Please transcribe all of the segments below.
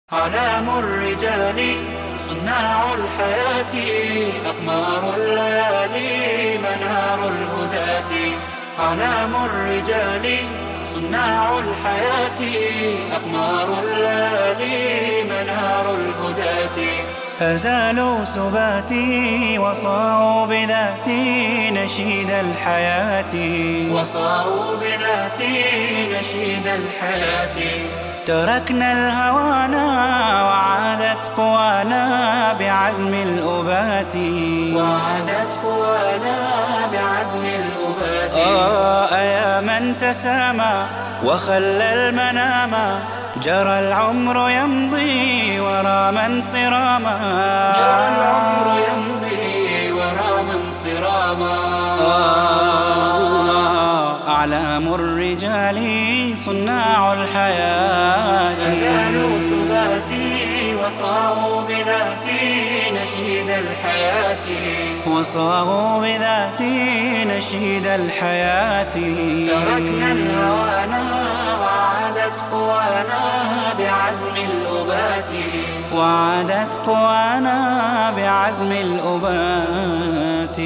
أعلام الرجال صناع الحياة، أقمار الليالي منار الهداة. أعلام الرجال صناع الحياة، أقمار الليالي منار الهداة. أزالوا سباتي وصاروا بذاتي نشيد الحياة، وصاروا بذاتي نشيد الحياة. تركنا الهوانا وعادت قوانا بعزم الأبات، وعادت قوانا بعزم الأبات. يا من تسامى وخلى المنام، جرى العمر يمضي ورا صراما، جرى العمر يمضي ورا صراما. أعلام الرجال صناع الحياة، أزالوا سباتي وصاروا بذاتي نشيد الحياة، وصاروا بذاتي نشيد الحياة. تركنا الهوانا وعادت قوانا بعزم الأبات، وعادت قوانا بعزم الأبات.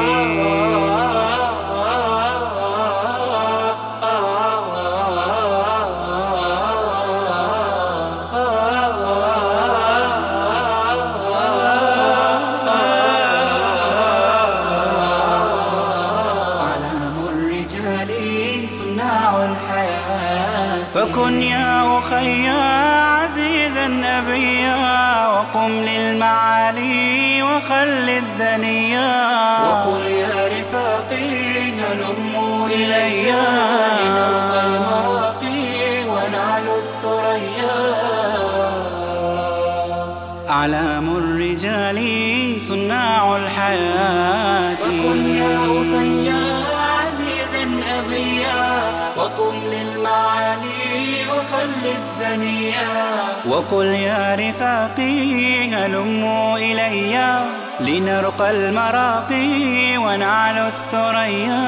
فكن يا أخي عزيزا أبيا، وقم للمعالي وخل الدنيا. وقل يا رفاقي هلموا إلي لنرقى المراقي ونعلو الثريا. أعلام الرجال صناع الحياة، فكن يا أخي عزيزا أبيا، وقم للمعالي وخل الدنيا. وقل يا رفاقي هلموا إلي لنرقى المراقي ونعلو الثريا.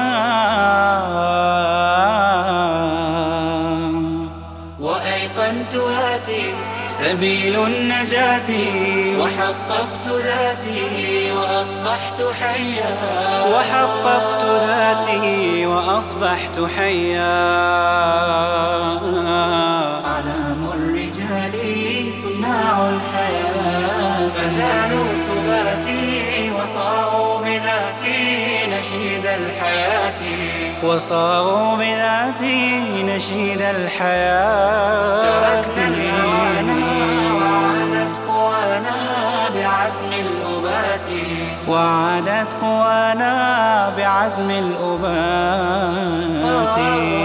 وأيقنت هاتي سبيل النجاة، وحققت ذاتي وأصبحت حيا، وحققت ذاتي وأصبحت حيا. أعلام الرجال صناع الحياة، أزالوا سباتي وصاروا بذاتي نشيد الحياة، وصاروا بذاتي نشيد الحياة. تركنا الهوانا وعادت قوانا بعزم الأبات، وعادت قوانا بعزم الأبات.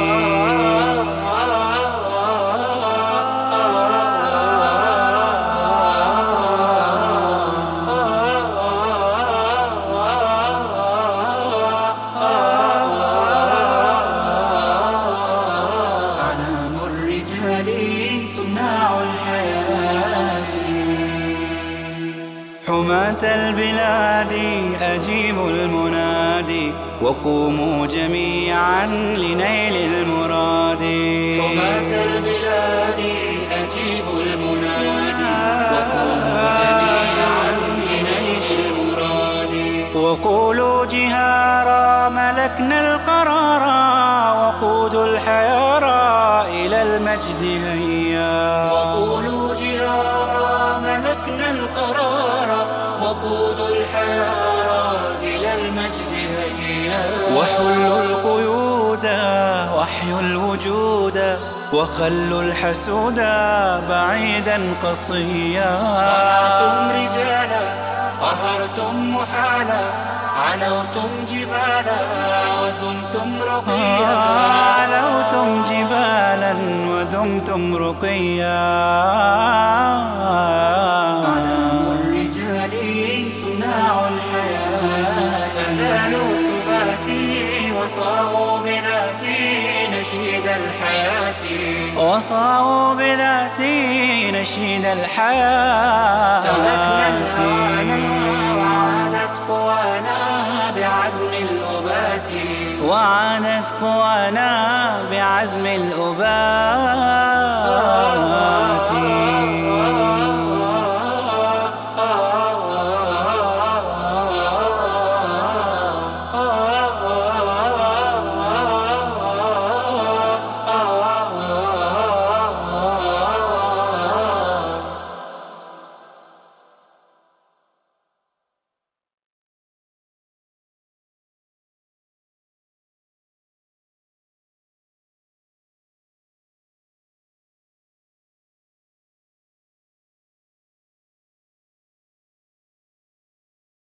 حماة البلاد أجيبوا المنادي، وقوموا جميعا لنيل المراد. حماة البلاد أجيبوا المنادي، وقوموا جميعا لنيل المراد. وقولوا جهارا ملكنا القرارا، وقود الحيارى إلى المجد هيا. وقولوا جهارا ملكنا القرارا، وقود الحيارى إلى المجد هيا. وحلوا القيود واحيوا الوجود، وخلوا الحسود بعيدا قصيا. صنعتم رجالا قهرتم محالا، علوتم جبالا ودمتم رقيا، علوتم جبالا ودمتم رقيا. أعلام الرجال صناع الحياة، أزالوا سباتي وصاروا بذاتي نشيد الحياة، وصاروا بذاتي نشيد الحياة. تركنا الهوانا وعادت قوانا بعزم الأبات، وعادت قوانا بعزم الأبات.